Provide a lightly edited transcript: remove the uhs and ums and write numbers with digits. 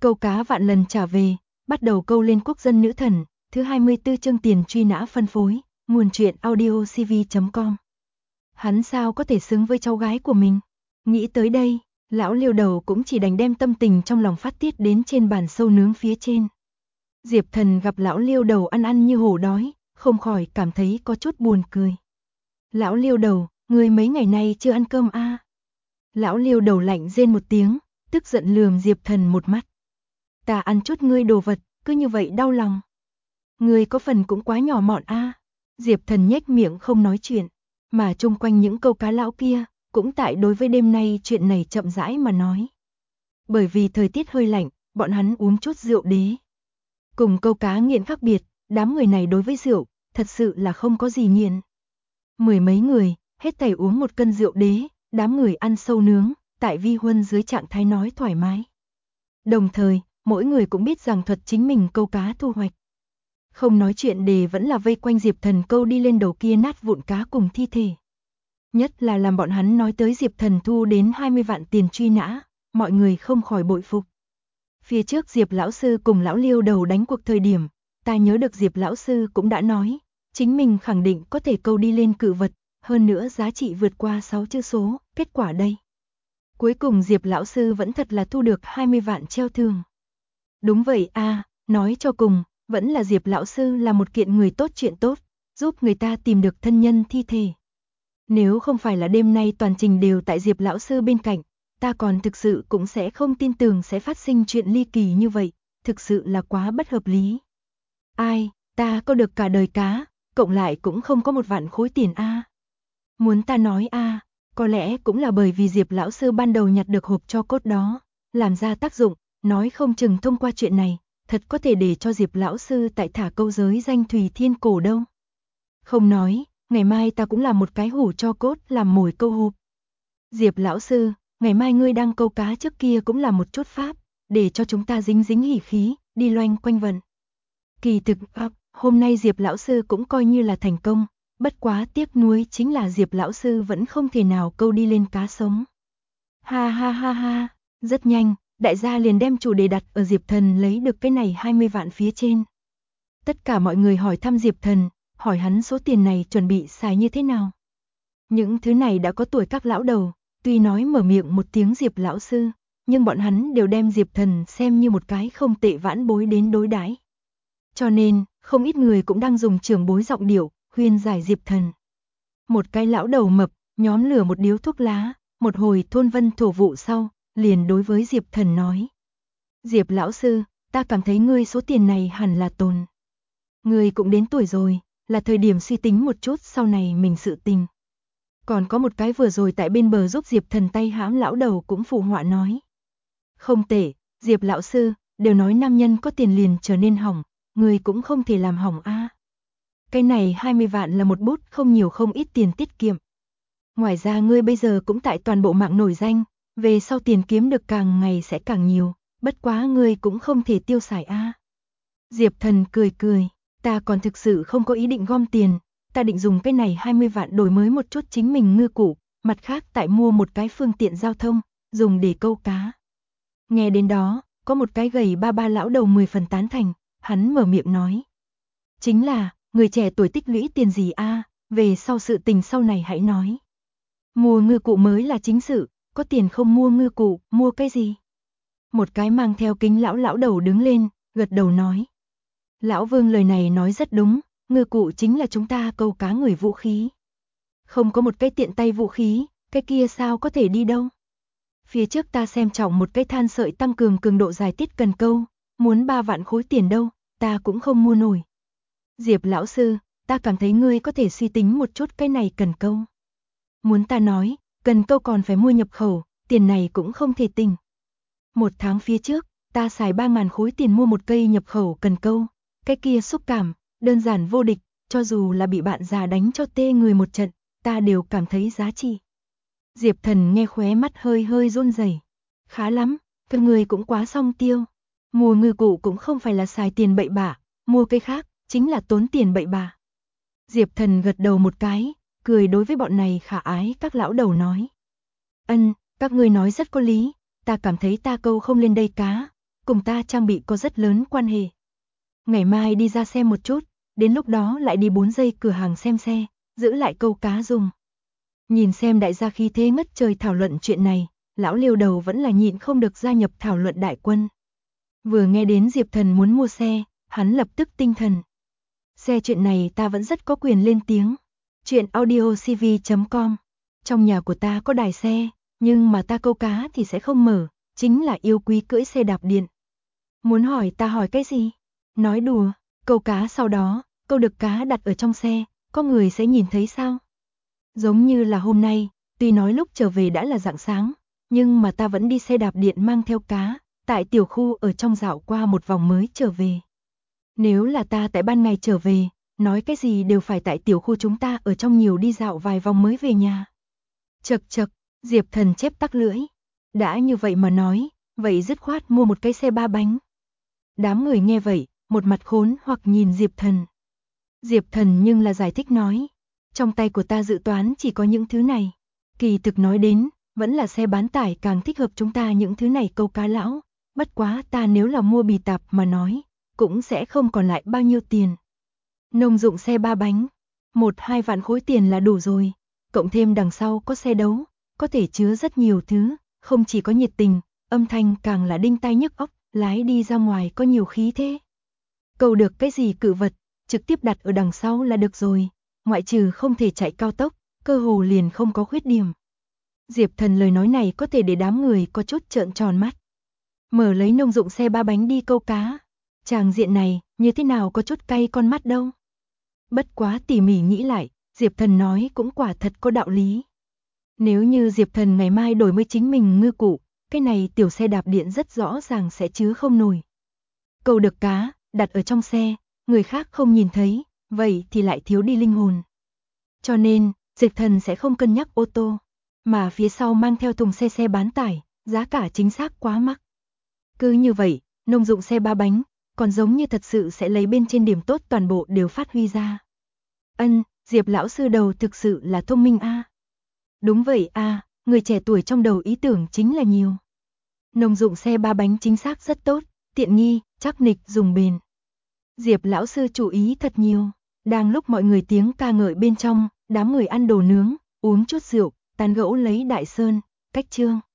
Câu cá vạn lần trả về, bắt đầu câu lên quốc dân nữ thần, thứ 24 chương tiền truy nã phân phối, nguồn truyện audiocv.com. Hắn sao có thể xứng với cháu gái của mình? Nghĩ tới đây, lão Liêu Đầu cũng chỉ đành đem tâm tình trong lòng phát tiết đến trên bàn sâu nướng phía trên. Diệp Thần gặp lão Liêu Đầu ăn như hổ đói, không khỏi cảm thấy có chút buồn cười. Lão Liêu Đầu, ngươi mấy ngày nay chưa ăn cơm à? Lão Liêu Đầu lạnh rên một tiếng, tức giận lườm Diệp Thần một mắt. Ta ăn chút ngươi đồ vật, cứ như vậy đau lòng. Ngươi có phần cũng quá nhỏ mọn à? Diệp Thần nhếch miệng không nói chuyện, mà chung quanh những câu cá lão kia, cũng tại đối với đêm nay chuyện này chậm rãi mà nói. Bởi vì thời tiết hơi lạnh, bọn hắn uống chút rượu đế. Cùng câu cá nghiện khác biệt, đám người này đối với rượu, thật sự là không có gì nghiện. Mười mấy người, hết thảy uống một cân rượu đế, đám người ăn sâu nướng, tại vi huân dưới trạng thái nói thoải mái. Đồng thời, mỗi người cũng biết rằng thuật chính mình câu cá thu hoạch. Không nói chuyện đề vẫn là vây quanh Diệp Thần câu đi lên đầu kia nát vụn cá cùng thi thể. Nhất là làm bọn hắn nói tới Diệp Thần thu đến 20 vạn tiền truy nã, mọi người không khỏi bội phục. Phía trước Diệp lão sư cùng lão Liêu Đầu đánh cuộc thời điểm, ta nhớ được Diệp lão sư cũng đã nói, chính mình khẳng định có thể câu đi lên cự vật, hơn nữa giá trị vượt qua 6 chữ số, kết quả đây. Cuối cùng Diệp lão sư vẫn thật là thu được 20 vạn treo thưởng. Đúng vậy à, nói cho cùng, vẫn là Diệp lão sư là một kiện người tốt chuyện tốt, giúp người ta tìm được thân nhân thi thể. Nếu không phải là đêm nay toàn trình đều tại Diệp lão sư bên cạnh, ta còn thực sự cũng sẽ không tin tưởng sẽ phát sinh chuyện ly kỳ như vậy, thực sự là quá bất hợp lý. Ai, ta câu được cả đời cá, cộng lại cũng không có 1 vạn khối tiền a. Muốn ta nói a, có lẽ cũng là bởi vì Diệp lão sư ban đầu nhặt được hộp tro cốt đó, làm ra tác dụng, nói không chừng thông qua chuyện này, thật có thể để cho Diệp lão sư tại thả câu giới danh Thùy Thiên Cổ đâu. Không nói, ngày mai ta cũng làm một cái hũ tro cốt làm mồi câu hộp. Diệp lão sư, ngày mai ngươi đang câu cá trước kia cũng làm một chút pháp, để cho chúng ta dính dính hỉ khí, đi loanh quanh vận. Kỳ thực, hôm nay Diệp lão sư cũng coi như là thành công, bất quá tiếc nuối chính là Diệp lão sư vẫn không thể nào câu đi lên cá sống. Ha ha ha ha, rất nhanh, đại gia liền đem chủ đề đặt ở Diệp Thần lấy được cái này 20 vạn phía trên. Tất cả mọi người hỏi thăm Diệp Thần, hỏi hắn số tiền này chuẩn bị xài như thế nào. Những thứ này đã có tuổi các lão đầu, tuy nói mở miệng một tiếng Diệp lão sư, nhưng bọn hắn đều đem Diệp Thần xem như một cái không tệ vãn bối đến đối đãi. Cho nên, không ít người cũng đang dùng trưởng bối giọng điệu, khuyên giải Diệp Thần. Một cái lão đầu mập, nhóm lửa một điếu thuốc lá, một hồi thôn vân thổ vụ sau, liền đối với Diệp Thần nói. Diệp lão sư, ta cảm thấy ngươi số tiền này hẳn là tồn. Ngươi cũng đến tuổi rồi, là thời điểm suy tính một chút sau này mình sự tình. Còn có một cái vừa rồi tại bên bờ giúp Diệp Thần tay hãm lão đầu cũng phụ họa nói. Không tệ, Diệp lão sư, đều nói nam nhân có tiền liền trở nên hỏng, người cũng không thể làm hỏng a. Cái này 20 vạn là một bút không nhiều không ít tiền tiết kiệm. Ngoài ra ngươi bây giờ cũng tại toàn bộ mạng nổi danh, về sau tiền kiếm được càng ngày sẽ càng nhiều, bất quá ngươi cũng không thể tiêu xài a. Diệp Thần cười cười, ta còn thực sự không có ý định gom tiền, ta định dùng cái này 20 vạn đổi mới một chút chính mình ngư cụ, mặt khác tại mua một cái phương tiện giao thông, dùng để câu cá. Nghe đến đó, có một cái gầy ba ba lão đầu 10 phần tán thành, hắn mở miệng nói. Chính là, người trẻ tuổi tích lũy tiền gì a, về sau sự tình sau này hãy nói. Mua ngư cụ mới là chính sự, có tiền không mua ngư cụ, mua cái gì? Một cái mang theo kính lão đầu đứng lên, gật đầu nói. Lão Vương lời này nói rất đúng, ngư cụ chính là chúng ta câu cá người vũ khí. Không có một cái tiện tay vũ khí, cái kia sao có thể đi đâu? Phía trước ta xem trọng một cái than sợi tăng cường cường độ dài tiết cần câu, muốn 3 vạn khối tiền đâu, ta cũng không mua nổi. Diệp lão sư, ta cảm thấy ngươi có thể suy tính một chút cái này cần câu. Muốn ta nói, cần câu còn phải mua nhập khẩu, tiền này cũng không thể tính. 1 tháng phía trước, ta xài 3.000 khối tiền mua một cây nhập khẩu cần câu, cái kia xúc cảm, đơn giản vô địch, cho dù là bị bạn già đánh cho tê người một trận, ta đều cảm thấy giá trị. Diệp Thần nghe khóe mắt hơi hơi run rẩy. Khá lắm, các người cũng quá song tiêu. Mua ngư cụ cũng không phải là xài tiền bậy bạ, mua cái khác, chính là tốn tiền bậy bạ. Diệp Thần gật đầu một cái, cười đối với bọn này khả ái các lão đầu nói. Các ngươi nói rất có lý, ta cảm thấy ta câu không lên đây cá, cùng ta trang bị có rất lớn quan hệ. Ngày mai đi ra xem một chút, đến lúc đó lại đi 4 giây cửa hàng xem xe, giữ lại câu cá dùng. Nhìn xem đại gia khí thế ngất trời thảo luận chuyện này, lão Liêu đầu vẫn là nhịn không được gia nhập thảo luận đại quân. Vừa nghe đến Diệp Thần muốn mua xe, hắn lập tức tinh thần. Xe chuyện này ta vẫn rất có quyền lên tiếng. Chuyện audiocv.com. Trong nhà của ta có đài xe, nhưng mà ta câu cá thì sẽ không mở, chính là yêu quý cưỡi xe đạp điện. Muốn hỏi ta hỏi cái gì? Nói đùa, câu cá sau đó, câu được cá đặt ở trong xe, có người sẽ nhìn thấy sao? Giống như là hôm nay, tuy nói lúc trở về đã là rạng sáng, nhưng mà ta vẫn đi xe đạp điện mang theo cá, tại tiểu khu ở trong dạo qua một vòng mới trở về. Nếu là ta tại ban ngày trở về, nói cái gì đều phải tại tiểu khu chúng ta ở trong nhiều đi dạo vài vòng mới về nhà. Chậc chậc, Diệp Thần chép tắc lưỡi. Đã như vậy mà nói, vậy dứt khoát mua một cái xe 3 bánh. Đám người nghe vậy, một mặt khốn hoặc nhìn Diệp Thần. Diệp Thần nhưng là giải thích nói, trong tay của ta dự toán chỉ có những thứ này. Kỳ thực nói đến, vẫn là xe bán tải càng thích hợp chúng ta những thứ này câu cá lão. Bất quá ta nếu là mua bì tạp mà nói, cũng sẽ không còn lại bao nhiêu tiền. Nông dụng xe 3 bánh, 1-2 vạn khối tiền là đủ rồi. Cộng thêm đằng sau có xe đấu, có thể chứa rất nhiều thứ, không chỉ có nhiệt tình, âm thanh càng là đinh tai nhức óc, lái đi ra ngoài có nhiều khí thế. Câu được cái gì cự vật, trực tiếp đặt ở đằng sau là được rồi, ngoại trừ không thể chạy cao tốc, cơ hồ liền không có khuyết điểm. Diệp Thần lời nói này có thể để đám người có chút trợn tròn mắt. Mở lấy nông dụng xe 3 bánh đi câu cá, tràng diện này như thế nào có chút cay con mắt đâu. Bất quá tỉ mỉ nghĩ lại, Diệp Thần nói cũng quả thật có đạo lý. Nếu như Diệp Thần ngày mai đổi mới chính mình ngư cụ, cái này tiểu xe đạp điện rất rõ ràng sẽ chứa không nổi. Câu được cá, đặt ở trong xe, người khác không nhìn thấy, vậy thì lại thiếu đi linh hồn. Cho nên, Diệp Thần sẽ không cân nhắc ô tô, mà phía sau mang theo thùng xe bán tải, giá cả chính xác quá mắc. Cứ như vậy, nông dụng xe 3 bánh, còn giống như thật sự sẽ lấy bên trên điểm tốt toàn bộ đều phát huy ra. Diệp lão sư đầu thực sự là thông minh a. Đúng vậy a, người trẻ tuổi trong đầu ý tưởng chính là nhiều. Nông dụng xe 3 bánh chính xác rất tốt, tiện nghi, chắc nịch dùng bền. Diệp lão sư chú ý thật nhiều. Đang lúc mọi người tiếng ca ngợi bên trong, đám người ăn đồ nướng, uống chút rượu, tán gẫu lấy Đại Sơn, Cách Chương.